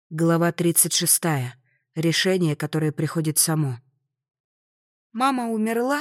Глава 36. Решение, которое приходит само. «Мама умерла?»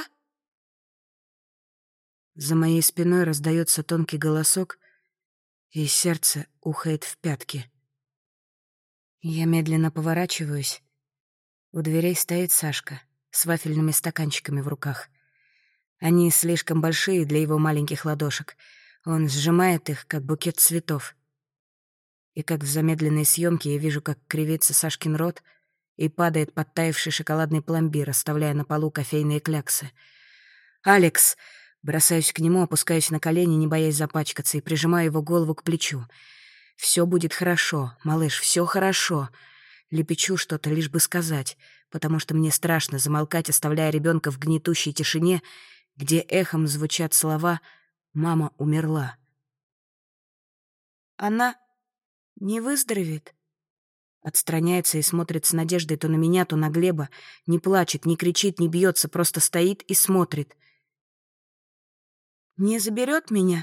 За моей спиной раздается тонкий голосок, и сердце ухает в пятки. Я медленно поворачиваюсь. У дверей стоит Сашка с вафельными стаканчиками в руках. Они слишком большие для его маленьких ладошек. Он сжимает их, как букет цветов. И как в замедленной съемке я вижу, как кривится Сашкин рот и падает подтаявший шоколадный пломбир, оставляя на полу кофейные кляксы. «Алекс!» Бросаюсь к нему, опускаюсь на колени, не боясь запачкаться, и прижимаю его голову к плечу. «Все будет хорошо, малыш, все хорошо!» Лепечу что-то, лишь бы сказать, потому что мне страшно замолкать, оставляя ребенка в гнетущей тишине, где эхом звучат слова «Мама умерла». «Она не выздоровеет?» Отстраняется и смотрит с надеждой то на меня, то на Глеба. Не плачет, не кричит, не бьется, просто стоит и смотрит. «Не заберет меня?»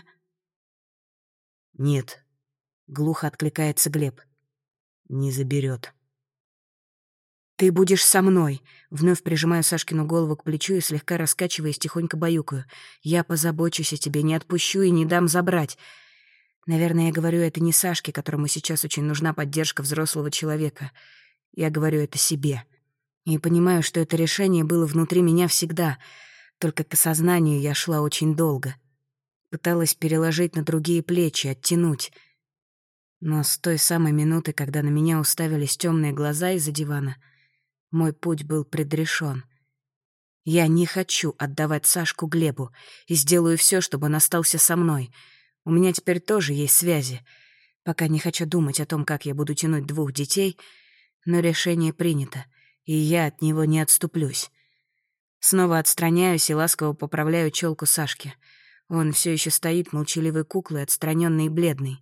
«Нет», — глухо откликается Глеб. «Не заберет». «Ты будешь со мной!» Вновь прижимаю Сашкину голову к плечу и, слегка раскачиваясь, тихонько баюкаю. «Я позабочусь о тебе, не отпущу и не дам забрать». Наверное, я говорю это не Сашке, которому сейчас очень нужна поддержка взрослого человека. Я говорю это себе. И понимаю, что это решение было внутри меня всегда, только к осознанию я шла очень долго. Пыталась переложить на другие плечи, оттянуть. Но с той самой минуты, когда на меня уставились темные глаза из-за дивана, мой путь был предрешен. Я не хочу отдавать Сашку Глебу и сделаю все, чтобы он остался со мной. У меня теперь тоже есть связи. Пока не хочу думать о том, как я буду тянуть 2 детей, но решение принято, и я от него не отступлюсь. Снова отстраняюсь и ласково поправляю челку Сашки. Он все еще стоит молчаливой куклой, отстраненный и бледный.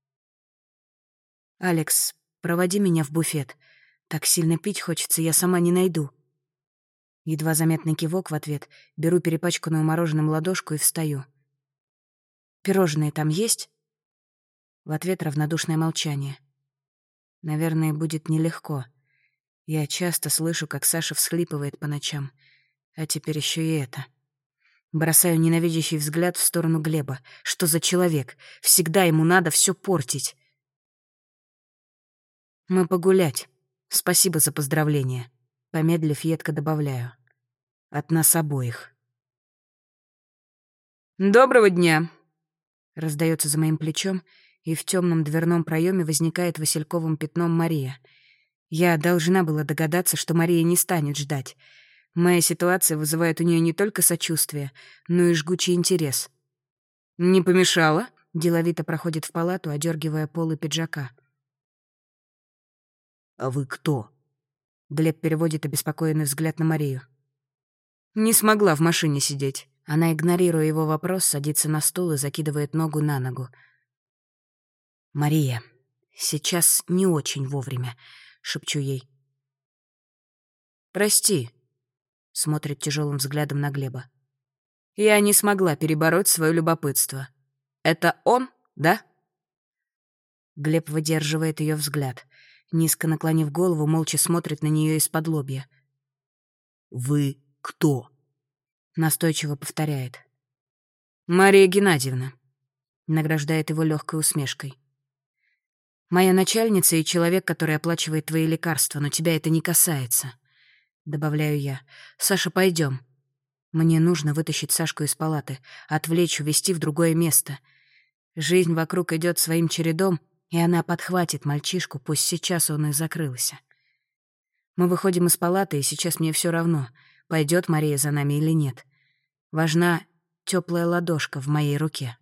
«Алекс, проводи меня в буфет. Так сильно пить хочется, я сама не найду». Едва заметный кивок в ответ, беру перепачканную мороженым ладошку и встаю. «Пирожные там есть?» В ответ равнодушное молчание. Наверное, будет нелегко. Я часто слышу, как Саша всхлипывает по ночам. А теперь еще и это. Бросаю ненавидящий взгляд в сторону Глеба. Что за человек? Всегда ему надо все портить. «Мы погулять. Спасибо за поздравления». Помедлив, едко добавляю. «От нас обоих». «Доброго дня!» Раздается за моим плечом, и в темном дверном проеме возникает васильковым пятном Мария. Я должна была догадаться, что Мария не станет ждать. Моя ситуация вызывает у нее не только сочувствие, но и жгучий интерес. «Не помешала?» — деловито проходит в палату, одергивая полы пиджака. «А вы кто?» Глеб переводит обеспокоенный взгляд на Марию. «Не смогла в машине сидеть». Она, игнорируя его вопрос, садится на стул и закидывает ногу на ногу. «Мария, сейчас не очень вовремя», — шепчу ей. «Прости», — смотрит тяжелым взглядом на Глеба. «Я не смогла перебороть свое любопытство. Это он, да?» Глеб выдерживает ее взгляд. Низко наклонив голову, молча смотрит на нее из-под лобья. «Вы кто?» Настойчиво повторяет. «Мария Геннадьевна», — награждает его легкой усмешкой. «Моя начальница и человек, который оплачивает твои лекарства, но тебя это не касается», — добавляю я. «Саша, пойдем. Мне нужно вытащить Сашку из палаты, отвлечь, увезти в другое место. Жизнь вокруг идет своим чередом, и она подхватит мальчишку, пусть сейчас он и закрылся. Мы выходим из палаты, и сейчас мне все равно, пойдет Мария за нами или нет. Важна теплая ладошка в моей руке».